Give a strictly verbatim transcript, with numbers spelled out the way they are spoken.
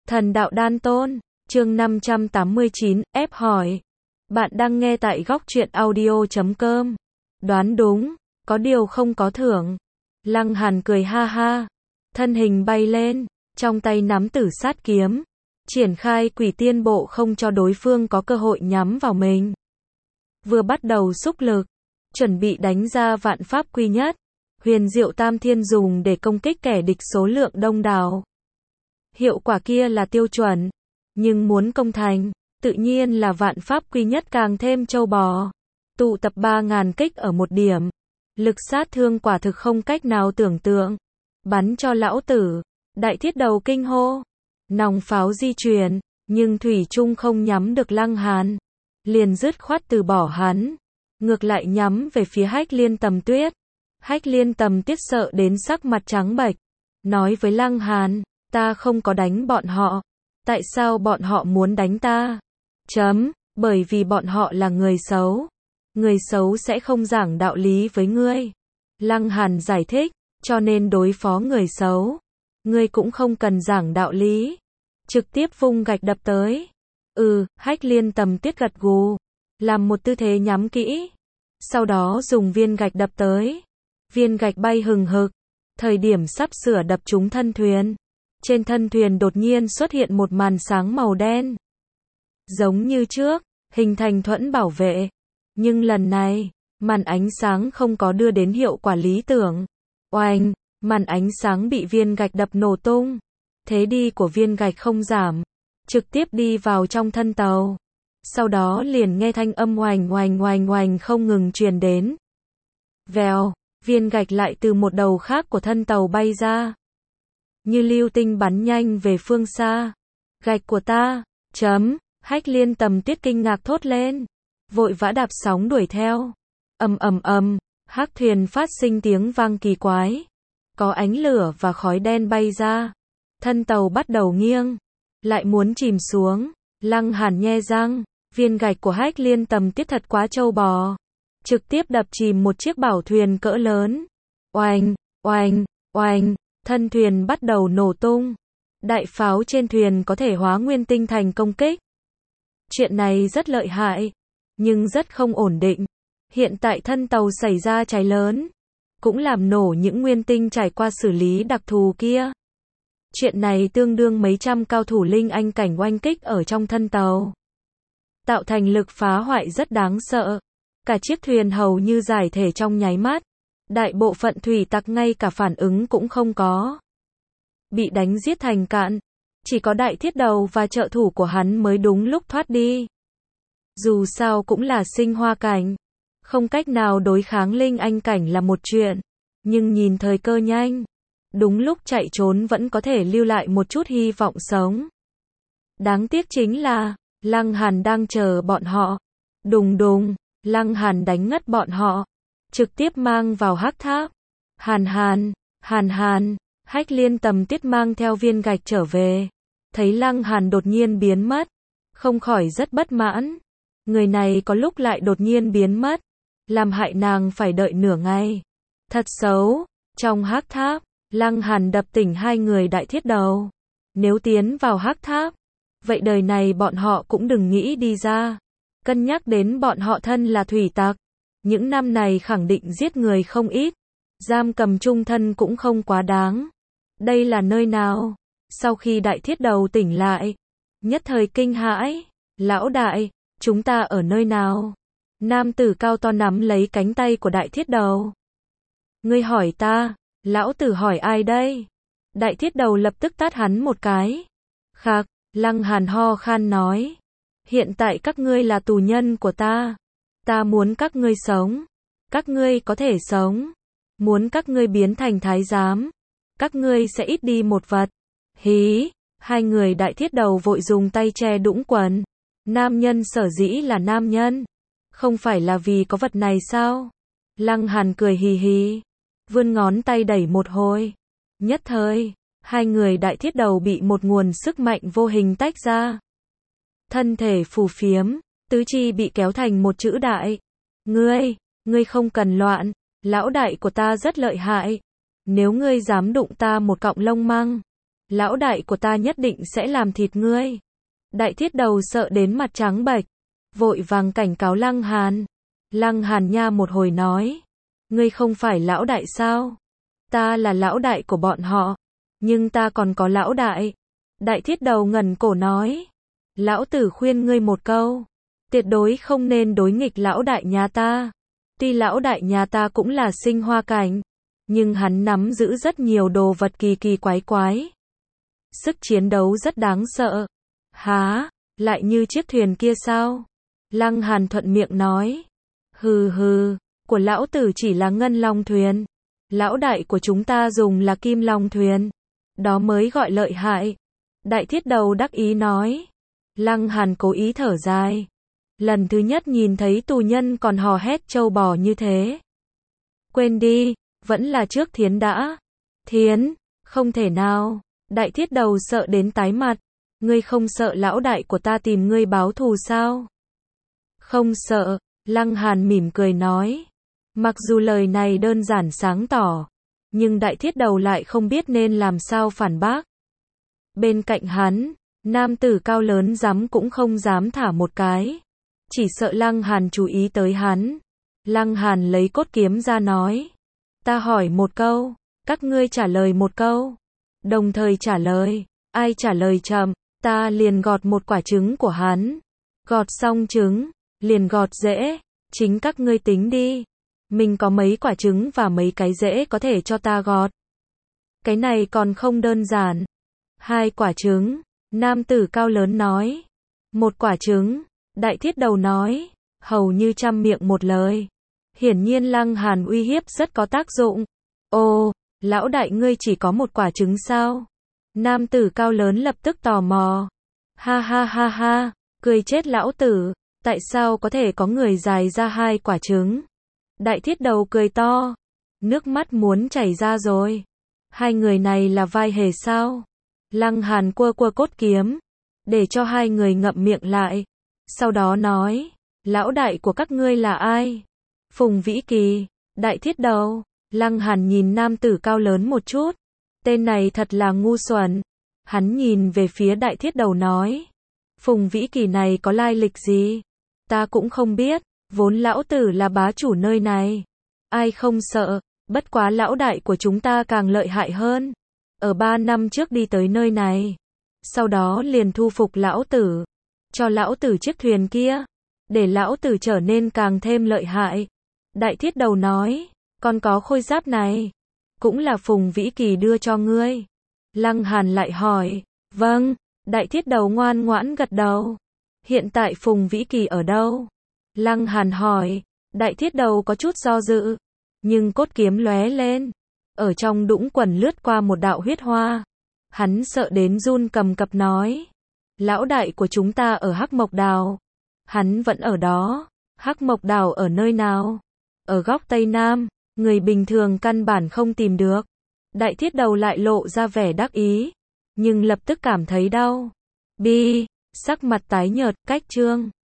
Thần đạo đan tôn, chương năm trăm tám mươi chín, ép hỏi. Bạn đang nghe tại góc truyện audio chấm com. Đoán đúng, có điều không có thưởng. Lăng Hàn cười ha ha, thân hình bay lên, trong tay nắm tử sát kiếm, triển khai quỷ tiên bộ không cho đối phương có cơ hội nhắm vào mình. Vừa bắt đầu xúc lực, chuẩn bị đánh ra vạn pháp quy nhất, huyền diệu tam thiên dùng để công kích kẻ địch số lượng đông đảo. Hiệu quả kia là tiêu chuẩn, nhưng muốn công thành, tự nhiên là vạn pháp quy nhất càng thêm trâu bò. Tụ tập ba ngàn kích ở một điểm, lực sát thương quả thực không cách nào tưởng tượng. Bắn cho lão tử, đại thiết đầu kinh hô. Nòng pháo di chuyển, nhưng thủy chung không nhắm được Lăng Hàn, liền dứt khoát từ bỏ hắn, ngược lại nhắm về phía Hách Liên Tầm Tuyết. Hách Liên Tầm Tuyết sợ đến sắc mặt trắng bệch, nói với Lăng Hàn, ta không có đánh bọn họ. Tại sao bọn họ muốn đánh ta? Chấm, bởi vì bọn họ là người xấu. Người xấu sẽ không giảng đạo lý với ngươi. Lăng Hàn giải thích, cho nên đối phó người xấu, ngươi cũng không cần giảng đạo lý, trực tiếp vung gạch đập tới. Ừ, Hách Liên Tầm Tuyết gật gù, làm một tư thế nhắm kỹ, sau đó dùng viên gạch đập tới. Viên gạch bay hừng hực, thời điểm sắp sửa đập trúng thân thuyền, trên thân thuyền đột nhiên xuất hiện một màn sáng màu đen. Giống như trước, hình thành thuẫn bảo vệ, nhưng lần này, màn ánh sáng không có đưa đến hiệu quả lý tưởng. Oanh, màn ánh sáng bị viên gạch đập nổ tung. Thế đi của viên gạch không giảm, trực tiếp đi vào trong thân tàu. Sau đó liền nghe thanh âm oành oành oành oành không ngừng truyền đến. Vèo, viên gạch lại từ một đầu khác của thân tàu bay ra, như lưu tinh bắn nhanh về phương xa. Gạch của ta, chấm, Hách Liên Tầm Tuyết kinh ngạc thốt lên, vội vã đạp sóng đuổi theo. Ầm ầm ầm, hắc thuyền phát sinh tiếng vang kỳ quái, có ánh lửa và khói đen bay ra, thân tàu bắt đầu nghiêng, lại muốn chìm xuống. Lăng Hàn nhe răng, viên gạch của Hách Liên Tầm Tuyết thật quá trâu bò, trực tiếp đập chìm một chiếc bảo thuyền cỡ lớn. Oanh, oanh, oanh, thân thuyền bắt đầu nổ tung. Đại pháo trên thuyền có thể hóa nguyên tinh thành công kích. Chuyện này rất lợi hại, nhưng rất không ổn định. Hiện tại thân tàu xảy ra cháy lớn, cũng làm nổ những nguyên tinh trải qua xử lý đặc thù kia. Chuyện này tương đương mấy trăm cao thủ linh anh cảnh oanh kích ở trong thân tàu, tạo thành lực phá hoại rất đáng sợ. Cả chiếc thuyền hầu như giải thể trong nháy mắt. Đại bộ phận thủy tặc ngay cả phản ứng cũng không có, bị đánh giết thành cạn. Chỉ có đại thiết đầu và trợ thủ của hắn mới đúng lúc thoát đi. Dù sao cũng là sinh hoa cảnh, không cách nào đối kháng linh anh cảnh là một chuyện, nhưng nhìn thời cơ nhanh, đúng lúc chạy trốn vẫn có thể lưu lại một chút hy vọng sống. Đáng tiếc chính là, Lăng Hàn đang chờ bọn họ. Đùng đùng, Lăng Hàn đánh ngất bọn họ, trực tiếp mang vào hắc tháp. Hàn Hàn, Hàn Hàn, Hách Liên Tầm Tuyết mang theo viên gạch trở về, thấy Lăng Hàn đột nhiên biến mất, không khỏi rất bất mãn. Người này có lúc lại đột nhiên biến mất, làm hại nàng phải đợi nửa ngày. Thật xấu. Trong hắc tháp, Lăng Hàn đập tỉnh hai người đại thiết đầu. Nếu tiến vào hắc tháp, vậy đời này bọn họ cũng đừng nghĩ đi ra. Cân nhắc đến bọn họ thân là thủy tặc, những năm này khẳng định giết người không ít, giam cầm chung thân cũng không quá đáng. Đây là nơi nào? Sau khi đại thiết đầu tỉnh lại, nhất thời kinh hãi. Lão đại, chúng ta ở nơi nào? Nam tử cao to nắm lấy cánh tay của đại thiết đầu. Ngươi hỏi ta, lão tử hỏi ai đây? Đại thiết đầu lập tức tát hắn một cái. Khạc, Lăng Hàn ho khan nói, hiện tại các ngươi là tù nhân của ta. Ta muốn các ngươi sống, các ngươi có thể sống. Muốn các ngươi biến thành thái giám, các ngươi sẽ ít đi một vật. Hí, hai người đại thiết đầu vội dùng tay che đũng quần. Nam nhân sở dĩ là nam nhân, không phải là vì có vật này sao? Lăng Hàn cười hì hì, vươn ngón tay đẩy một hồi. Nhất thời, hai người đại thiết đầu bị một nguồn sức mạnh vô hình tách ra. Thân thể phù phiếm, tứ chi bị kéo thành một chữ đại. Ngươi, ngươi không cần loạn, lão đại của ta rất lợi hại. Nếu ngươi dám đụng ta một cọng lông măng, Lão đại của ta nhất định sẽ làm thịt ngươi. Đại thiết đầu sợ đến mặt trắng bệch, vội vàng cảnh cáo Lăng Hàn. Lăng Hàn nha một hồi nói, ngươi không phải lão đại sao? Ta là lão đại của bọn họ, nhưng ta còn có lão đại. Đại thiết đầu ngẩn cổ nói, lão tử khuyên ngươi một câu, tuyệt đối không nên đối nghịch lão đại nhà ta. Tuy lão đại nhà ta cũng là sinh hoa cảnh, nhưng hắn nắm giữ rất nhiều đồ vật kỳ kỳ quái quái. Sức chiến đấu rất đáng sợ. Há, lại như chiếc thuyền kia sao? Lăng Hàn thuận miệng nói. Hừ hừ, của lão tử chỉ là ngân long thuyền. Lão đại của chúng ta dùng là kim long thuyền. Đó mới gọi lợi hại. Đại thiết đầu đắc ý nói. Lăng Hàn cố ý thở dài. Lần thứ nhất nhìn thấy tù nhân còn hò hét trâu bò như thế. Quên đi, vẫn là trước Thiến đã. Thiến, không thể nào. Đại thiết đầu sợ đến tái mặt. Ngươi không sợ lão đại của ta tìm ngươi báo thù sao? Không sợ, Lăng Hàn mỉm cười nói. Mặc dù lời này đơn giản sáng tỏ, nhưng đại thiết đầu lại không biết nên làm sao phản bác. Bên cạnh hắn, nam tử cao lớn dám cũng không dám thả một cái. Chỉ sợ Lăng Hàn chú ý tới hắn. Lăng Hàn lấy cốt kiếm ra nói. Ta hỏi một câu, các ngươi trả lời một câu. Đồng thời trả lời, ai trả lời chậm, ta liền gọt một quả trứng của hắn. Gọt xong trứng, liền gọt rễ, chính các ngươi tính đi. Mình có mấy quả trứng và mấy cái rễ có thể cho ta gọt. Cái này còn không đơn giản. Hai quả trứng, nam tử cao lớn nói. Một quả trứng, đại thiết đầu nói, hầu như trăm miệng một lời. Hiển nhiên Lăng Hàn uy hiếp rất có tác dụng. Ồ, lão đại ngươi chỉ có một quả trứng sao? Nam tử cao lớn lập tức tò mò. Ha ha ha ha, cười chết lão tử, tại sao có thể có người dài ra hai quả trứng? Đại thiết đầu cười to, nước mắt muốn chảy ra rồi. Hai người này là vai hề sao? Lăng Hàn quơ quơ cốt kiếm, để cho hai người ngậm miệng lại. Sau đó nói, lão đại của các ngươi là ai? Phùng Vĩ Kỳ. Đại thiết đầu. Lăng Hàn nhìn nam tử cao lớn một chút. Tên này thật là ngu xuẩn. Hắn nhìn về phía đại thiết đầu nói. Phùng Vĩ Kỳ này có lai lịch gì? Ta cũng không biết. Vốn lão tử là bá chủ nơi này. Ai không sợ. Bất quá lão đại của chúng ta càng lợi hại hơn. Ở ba năm trước đi tới nơi này. Sau đó liền thu phục lão tử. Cho lão tử chiếc thuyền kia. Để lão tử trở nên càng thêm lợi hại. Đại thiết đầu nói. Còn có khôi giáp này. Cũng là Phùng Vĩ Kỳ đưa cho ngươi. Lăng Hàn lại hỏi. Vâng. Đại thiết đầu ngoan ngoãn gật đầu. Hiện tại Phùng Vĩ Kỳ ở đâu? Lăng Hàn hỏi. Đại thiết đầu có chút do dự. Nhưng cốt kiếm lóe lên. Ở trong đũng quần lướt qua một đạo huyết hoa. Hắn sợ đến run cầm cập nói. Lão đại của chúng ta ở Hắc Mộc Đào. Hắn vẫn ở đó. Hắc Mộc Đào ở nơi nào? Ở góc Tây Nam. Người bình thường căn bản không tìm được. Đại thiết đầu lại lộ ra vẻ đắc ý. Nhưng lập tức cảm thấy đau. Bi. Sắc mặt tái nhợt, cách chương.